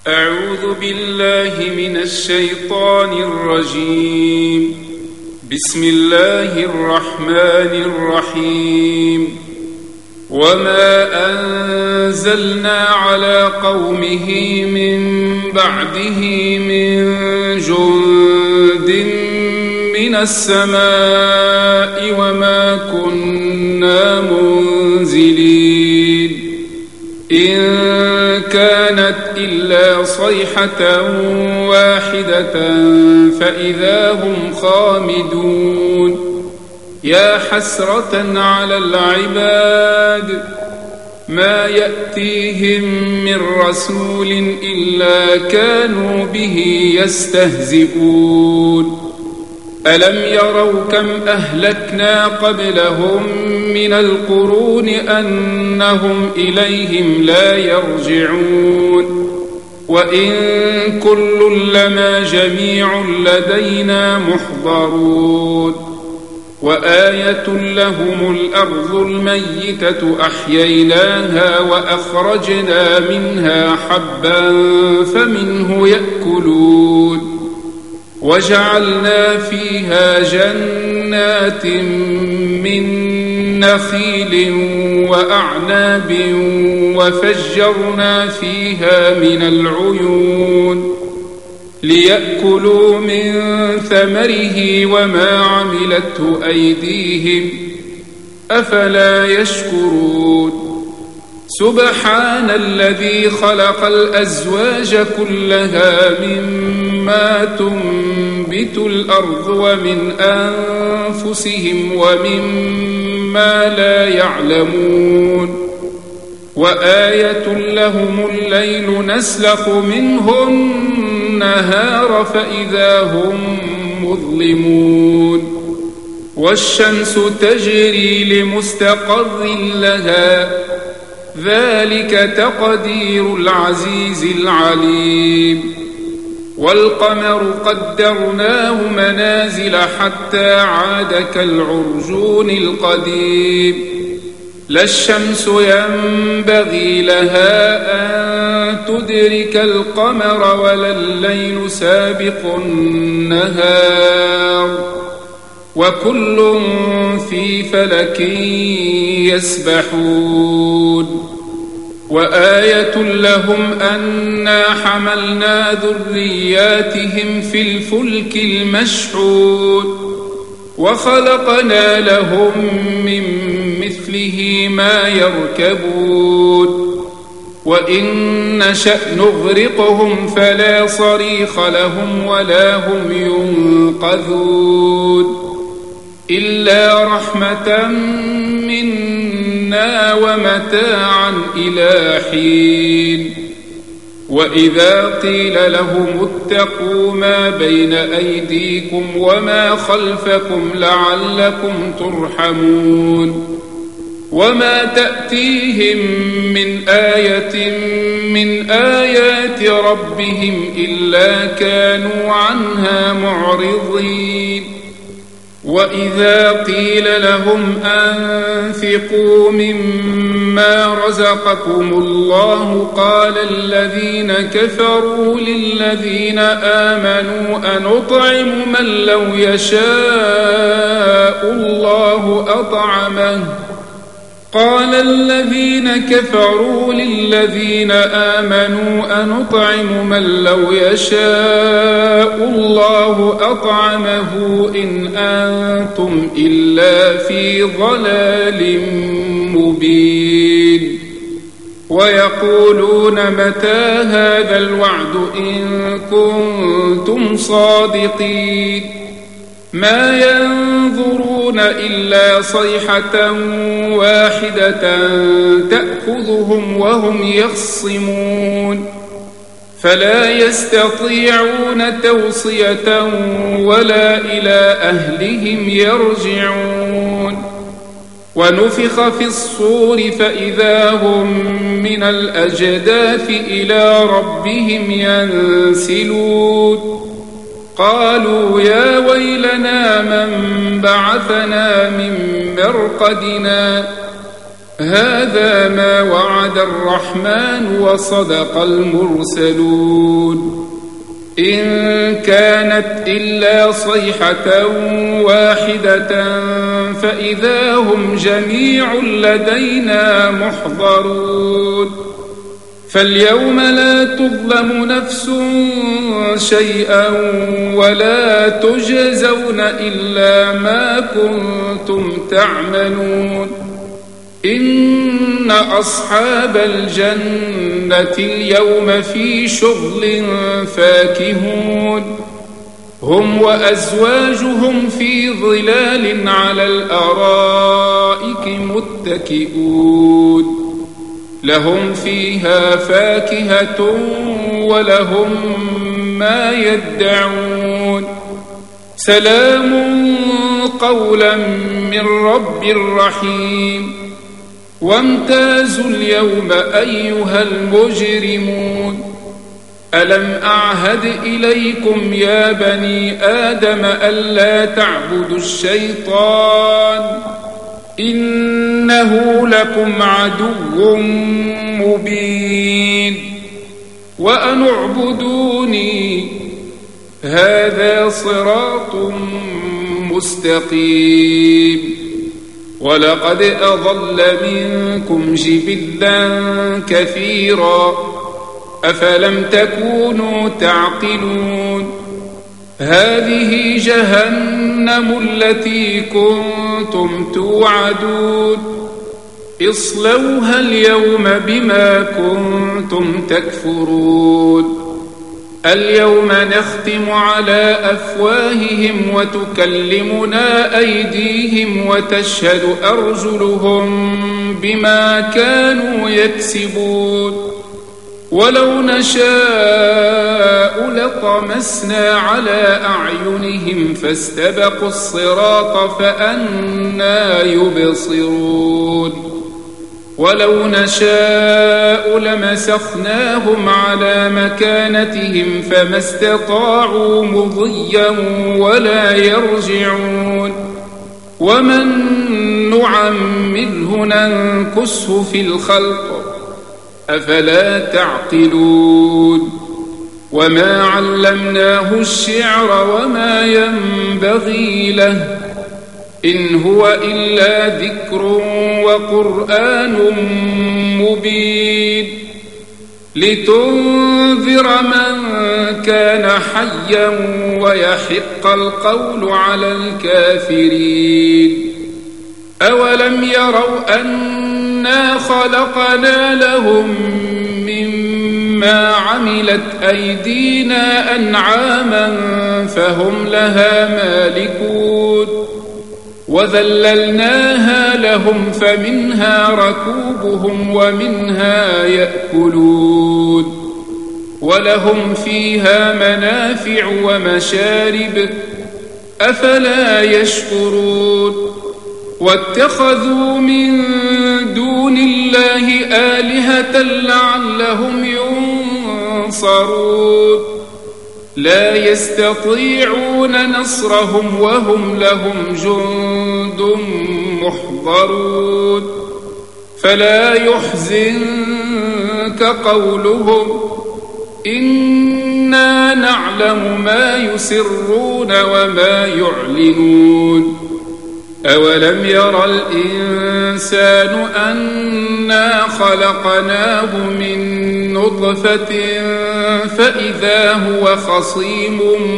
أعوذ بالله من الشيطان الرجيم. بسم الله الرحمن الرحيم. وما أنزلنا على قومه من بعده من جند من السماء وما كنا منزلين إن كانت إلا صيحة واحدة فإذا هم خامدون. يا حسرة على العباد ما يأتيهم من رسول إلا كانوا به يستهزئون. ألم يروا كم أهلكنا قبلهم من القرون أنهم إليهم لا يرجعون. وإن كل لما جميع لدينا محضرون. وآية لهم الأرض الميتة أحييناها وأخرجنا منها حبا فمنه يأكلون. وجعلنا فيها جنات من نخيل وأعناب وفجرنا فيها من العيون ليأكلوا من ثمره وما عملته أيديهم أفلا يشكرون. سبحان الذي خلق الأزواج كلها مما تنبت الأرض ومن أنفسهم ومما لا يعلمون. وآية لهم الليل نسلخ منه النهار فإذا هم مظلمون. والشمس تجري لمستقر لها ذلك تقدير العزيز العليم. والقمر قدرناه منازل حتى عاد كالعرجون القديم. لا الشمس ينبغي لها أن تدرك القمر ولا الليل سابق النهار وكل في فلك يسبحون. وآية لهم أنا حملنا ذرياتهم في الفلك المشحون وخلقنا لهم من مثله ما يركبون. وإن نشأ نغرقهم فلا صريخ لهم ولا هم ينقذون إلا رحمة منا ومتاعا إلى حين. وإذا قيل لهم اتقوا ما بين أيديكم وما خلفكم لعلكم ترحمون. وما تأتيهم من آية من آيات ربهم إلا كانوا عنها معرضين. وإذا قيل لهم أنفقوا مما رزقكم الله قال الذين كفروا للذين آمنوا أنطعم من لو يشاء الله أطعمه قال الذين كفروا للذين آمنوا أنطعم من لو يشاء الله أطعمه إن أنتم إلا في ضلال مبين. ويقولون متى هذا الوعد إن كنتم صادقين. ما ينظرون إلا صيحة واحدة تأخذهم وهم يخصمون فلا يستطيعون توصية ولا إلى أهلهم يرجعون. ونفخ في الصور فإذا هم من الأجداث إلى ربهم ينسلون. قالوا يا ويلنا من بعثنا من مرقدنا هذا ما وعد الرحمن وصدق المرسلون إن كانت إلا صيحة واحدة فإذا هم جميع لدينا محضرون فاليوم لا تظلم نفس شيئا ولا تجزون إلا ما كنتم تعملون إن أصحاب الجنة اليوم في شغل فاكهون هم وأزواجهم في ظلال على الأرائك متكئون لهم فيها فاكهة ولهم ما يدعون سلام قولا من رب رحيم وامتازوا اليوم أيها المجرمون ألم أعهد إليكم يا بني آدم ألا تعبدوا الشيطان إنه لكم عدو مبين وأن اعبدوني هذا صراط مستقيم ولقد أضل منكم جبلا كثيرا أفلم تكونوا تعقلون هذه جهنم التي كنتم توعدون اصلوها اليوم بما كنتم تكفرون اليوم نختم على أفواههم وتكلمنا أيديهم وتشهد أرجلهم بما كانوا يكسبون ولو نشاء لطمسنا على أعينهم فاستبقوا الصراط فأنى يبصرون ولو نشاء لمسخناهم على مكانتهم فما استطاعوا مضيا ولا يرجعون ومن نعمره ننكسه في الخلق أفلا تعقلون وما علمناه الشعر وما ينبغي له إن هو إلا ذكر وقرآن مبين لتنذر من كان حيا ويحق القول على الكافرين أولم يروا أنا خلقنا لهم مما عملت أيدينا أنعاما فهم لها مالكون وذللناها لهم فمنها ركوبهم ومنها يأكلون ولهم فيها منافع ومشارب أفلا يشكرون واتخذوا من دون الله آلهة لعلهم ينصرون لا يستطيعون نصرهم وهم لهم جند محضرون فلا يحزنك قولهم إنا نعلم ما يسرون وما يعلنون أولم ير الإنسان أنا خلقناه من نطفة فإذا هو خصيم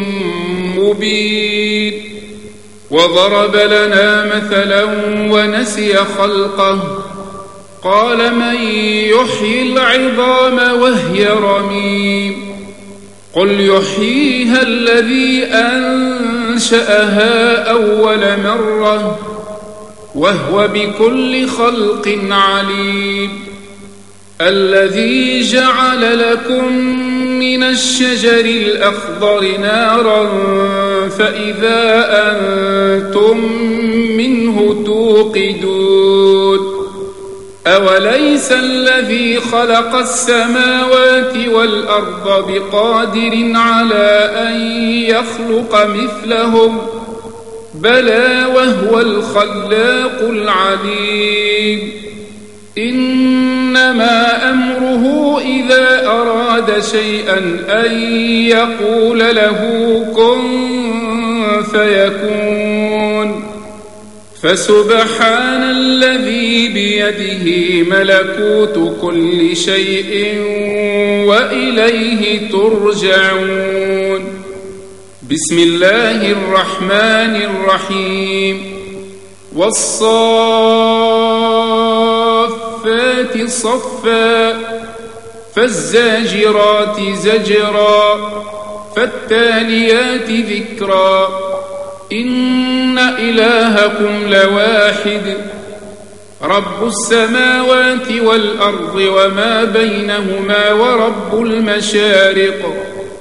مبين وضرب لنا مثلا ونسي خلقه قال من يحيي العظام وهي رميم قل يحييها الذي أنشأها أول مرة وهو بكل خلق عليم الذي جعل لكم من الشجر الأخضر نارا فإذا أنتم منه توقدون أوليس الذي خلق السماوات والأرض بقادر على أن يخلق مثلهم بلى وهو الخلاق العليم إنما أمره إذا أراد شيئا أن يقول له كن فيكون. فسبحان الذي بيده ملكوت كل شيء وإليه ترجعون. بسم الله الرحمن الرحيم. والصافات صفا فالزاجرات زجرا فالتاليات ذكرا إن إلهكم لواحد رب السماوات والأرض وما بينهما ورب المشارق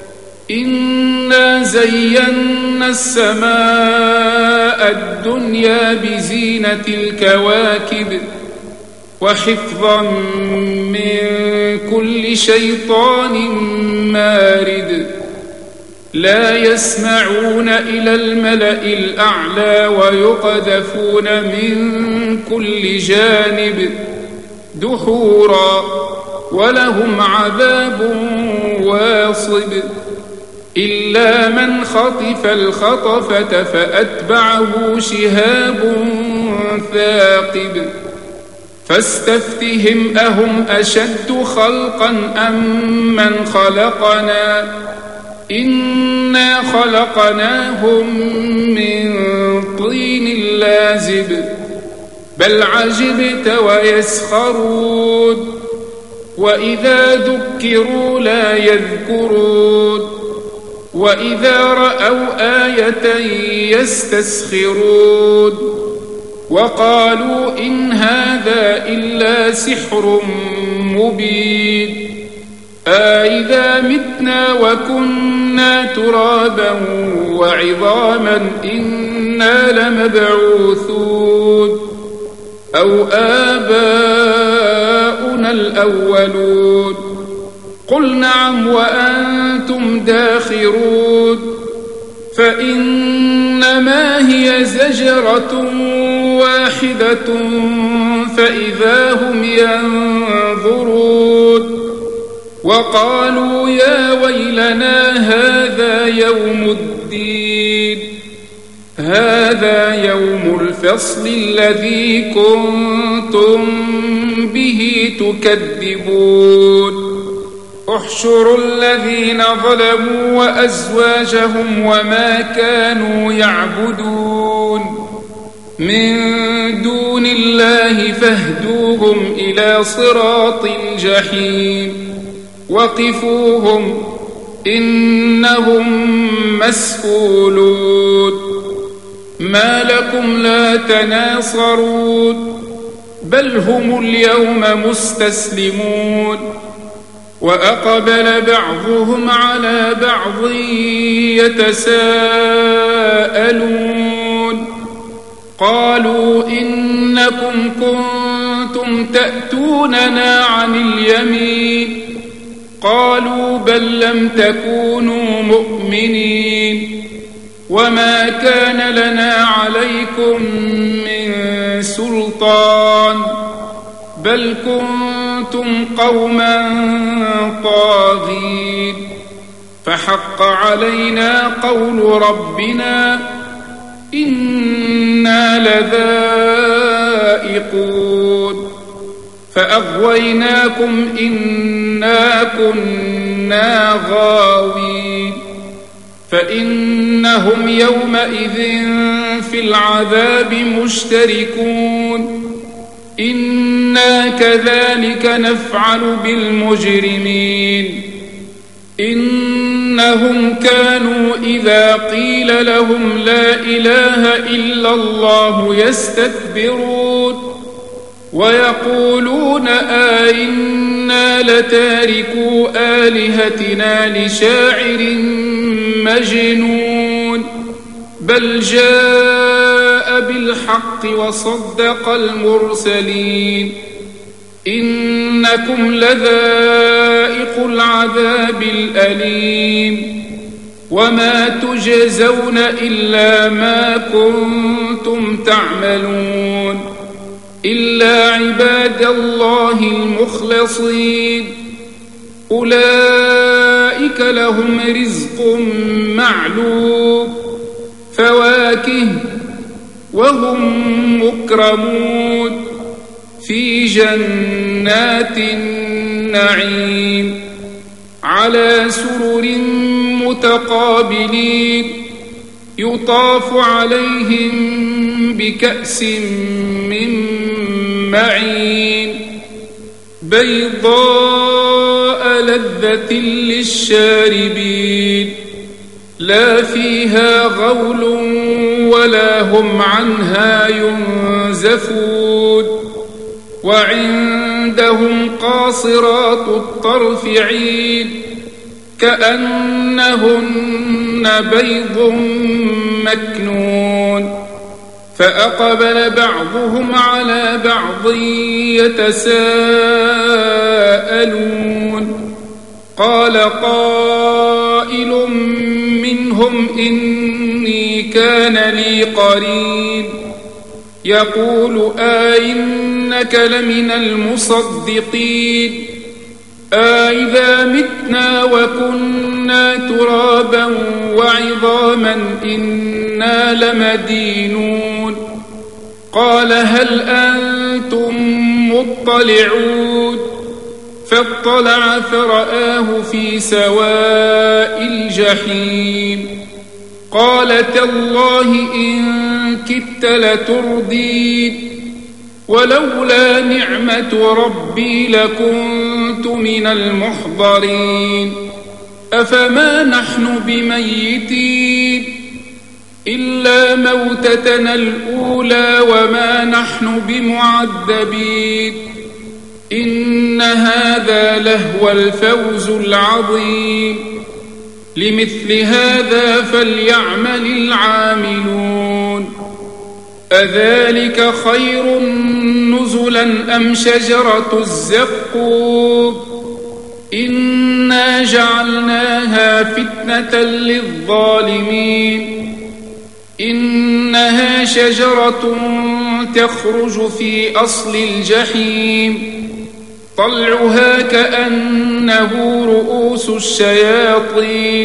إنا زينا السماء الدنيا بزينة الكواكب وحفظا من كل شيطان مارد لا يسمعون إلى الملأ الأعلى ويقذفون من كل جانب دحورا ولهم عذاب واصب إلا من خطف الخطفة فأتبعه شهاب ثاقب فاستفتهم أهم أشد خلقا أم من خلقنا إنا خلقناهم من طين لازب بل عجبت ويسخرون وإذا ذكروا لا يذكرون وإذا رأوا آية يستسخرون وقالوا إن هذا إلا سحر مبين أإذا متنا وكنا ترابا وعظاما إنا لمبعوثون أو آباؤنا الأولون قل نعم وأنتم داخرون فإنما هي زجرة واحدة فإذا هم ينظرون وقالوا يا ويلنا هذا يوم الدين هذا يوم الفصل الذي كنتم به تكذبون احشروا الذين ظلموا وأزواجهم وما كانوا يعبدون من دون الله فاهدوهم إلى صراط الجحيم وقفوهم إنهم مسؤولون ما لكم لا تناصرون بل هم اليوم مستسلمون وأقبل بعضهم على بعض يتساءلون قالوا إنكم كنتم تأتوننا عن اليمين قالوا بل لم تكونوا مؤمنين وما كان لنا عليكم من سلطان بل كنتم قوما طاغين فحق علينا قول ربنا إنا لذائقون فأغويناكم إنا كنا غاوين فإنهم يومئذ في العذاب مشتركون إنا كذلك نفعل بالمجرمين إنهم كانوا إذا قيل لهم لا إله إلا الله يستكبرون ويقولون أئنا لتاركو آلهتنا لشاعر مجنون بل جاء بالحق وصدق المرسلين إنكم لذائق العذاب الأليم وما تجزون إلا ما كنتم تعملون إلا عباد الله المخلصين أولئك لهم رزق معلوم فواكه وهم مكرمون في جنات النعيم على سرر متقابلين يطاف عليهم بكأس من معين بيضاء لذة للشاربين لا فيها غول ولا هم عنها ينزفون وعندهم قاصرات الطرف عين كأنهن بيض مكنون فأقبل بعضهم على بعض يتساءلون قال قائل منهم إني كان لي قرين يقول أئنك لمن المصدقين أئذا متنا وكنا ترابا وعظاما إنا لمدينون قال هل أنتم مطلعون فاطلع فرآه في سواء الجحيم قال تالله إن كدت لتردين ولولا نعمة ربي لكنت من المحضرين أفما نحن بميتين إلا موتتنا الأولى وما نحن بمعذبين إن هذا لهو الفوز العظيم لمثل هذا فليعمل العاملون أذلك خير نزلا أم شجرة الزقوم إنا جعلناها فتنة للظالمين إنها شجرة تخرج في أصل الجحيم طلعها كأنه رؤوس الشياطين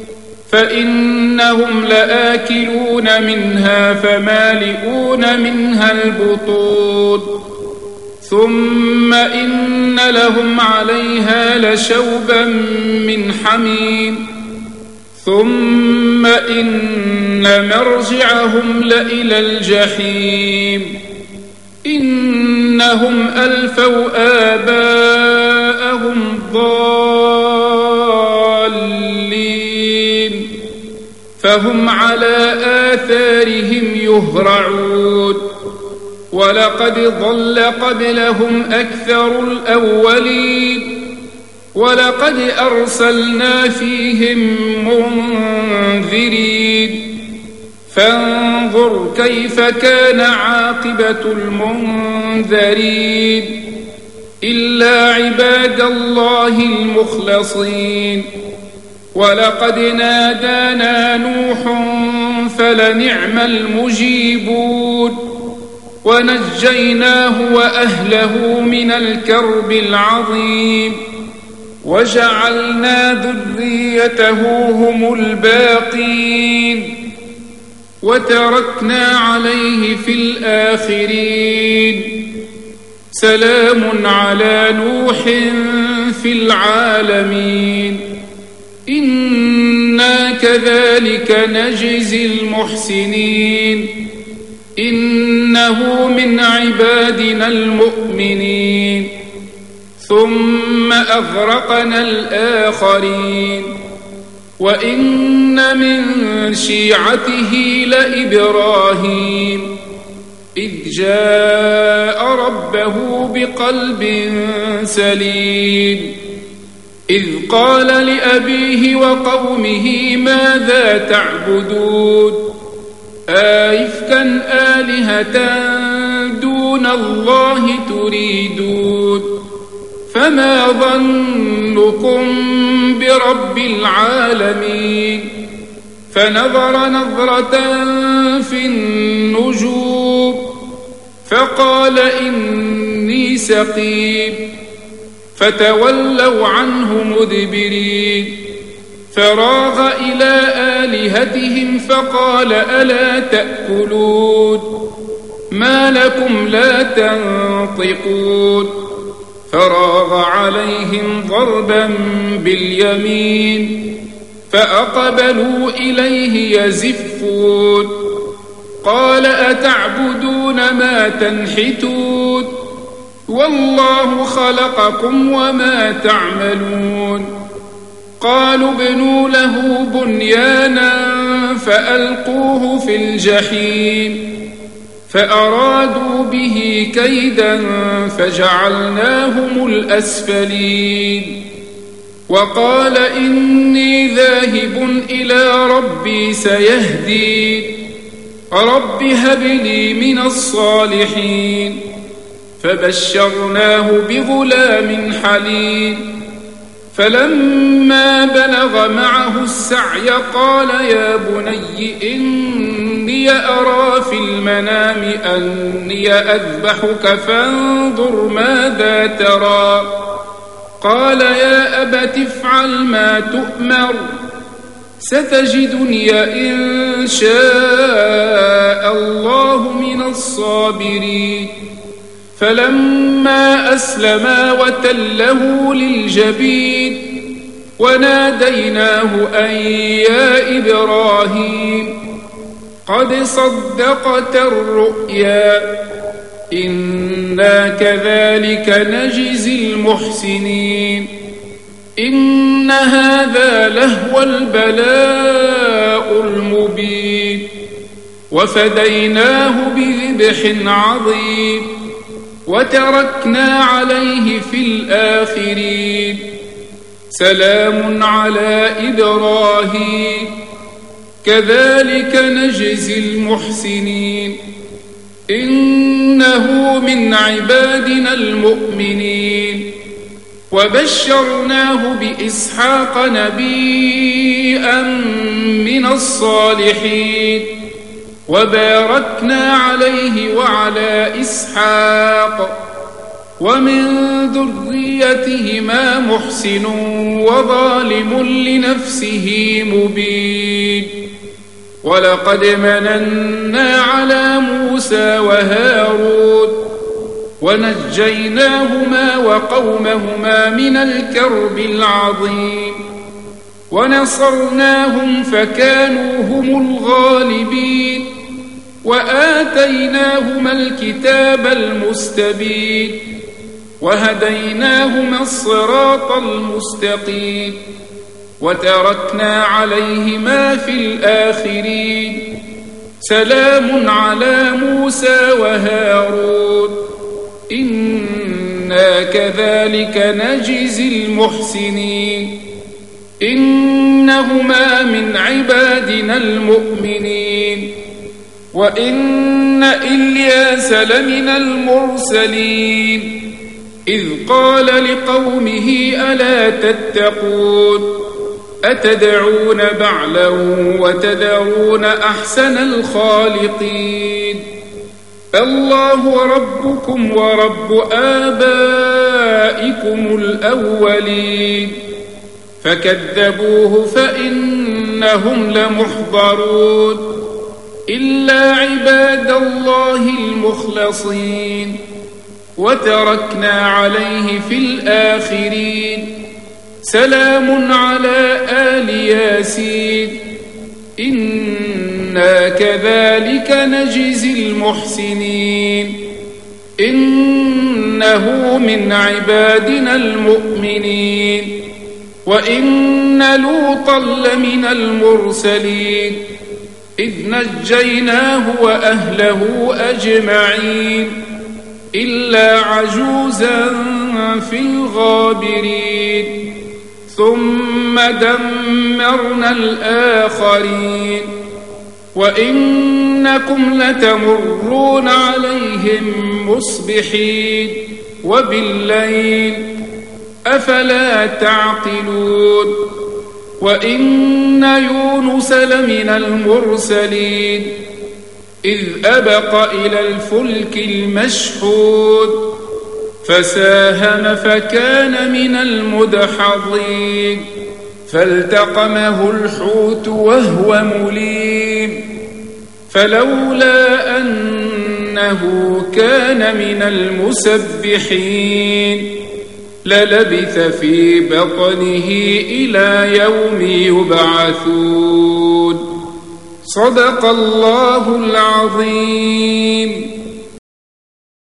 فإنهم لآكلون منها فمالئون منها البطون ثم إن لهم عليها لشوبا من حميم ثم إن مرجعهم لإلى الجحيم إنهم ألفوا آباءهم ضالين فهم على آثارهم يهرعون ولقد ضل قبلهم أكثر الأولين ولقد أرسلنا فيهم منذرين فانظر كيف كان عاقبة المنذرين إلا عباد الله المخلصين ولقد نادانا نوح فلنعم المجيبون ونجيناه وأهله من الكرب العظيم وجعلنا ذريته هم الباقين وتركنا عليه في الآخرين سلام على نوح في العالمين إنا كذلك نجزي المحسنين إنه من عبادنا المؤمنين ثم أغرقنا الآخرين وإن من شيعته لإبراهيم إذ جاء ربه بقلب سليم إذ قال لأبيه وقومه ماذا تعبدون أئفكا آلهة دون الله تريدون فما ظنكم برب العالمين فنظر نظرة في النجوم فقال إني سقيم فتولوا عنه مدبرين فراغ إلى آلهتهم فقال ألا تأكلون ما لكم لا تنطقون فراغ عليهم ضربا باليمين فأقبلوا إليه يزفون قال أتعبدون ما تنحتون والله خلقكم وما تعملون قالوا ابنوا له بنيانا فألقوه في الجحيم فأرادوا به كيدا فجعلناهم الأسفلين وقال إني ذاهب إلى ربي سيهدين رب هب لي من الصالحين فبشرناه بغلام حليم فلما بلغ معه السعي قال يا بني إني أرى في المنام أني أذبحك فانظر ماذا ترى قال يا أبت افعل ما تؤمر ستجدني إن شاء الله من الصابرين فلما أسلما وتله للجبين وناديناه أن يا إبراهيم قد صدقت الرؤيا إنا كذلك نجزي المحسنين إن هذا لهو البلاء المبين وفديناه بذبح عظيم وتركنا عليه في الآخرين سلام على إبراهيم كذلك نجزي المحسنين إنه من عبادنا المؤمنين وبشرناه بإسحاق نبيا من الصالحين وباركنا عليه وعلى إسحاق ومن ذريتهما محسن وظالم لنفسه مبين ولقد مننا على موسى وهارون ونجيناهما وقومهما من الكرب العظيم ونصرناهم فكانوا هم الغالبين وآتيناهما الكتاب المستبين وهديناهما الصراط المستقيم وتركنا عليهما في الآخرين سلام على موسى وهارون إنا كذلك نجزي المحسنين إنهما من عبادنا المؤمنين وإن إلياس لمن المرسلين إذ قال لقومه ألا تتقون أتدعون بعلا وتذرون أحسن الخالقين الله ربكم ورب آبائكم الأولين فكذبوه فإنهم لمحضرون إلا عباد الله المخلصين وتركنا عليه في الآخرين سلام على آل ياسين إنا كذلك نجزي المحسنين إنه من عبادنا المؤمنين وإن لوطا لمن المرسلين إذ نجيناه وأهله أجمعين إلا عجوزا في الغابرين ثم دمرنا الآخرين وإنكم لتمرون عليهم مصبحين وبالليل أفلا تعقلون وإن يونس لمن المرسلين إذ أبق إلى الفلك المشحون فساهم فكان من المدحضين فالتقمه الحوت وهو مليم فلولا أنه كان من المسبحين للبث في بطنه إلى يوم يبعثون. صدق الله العظيم.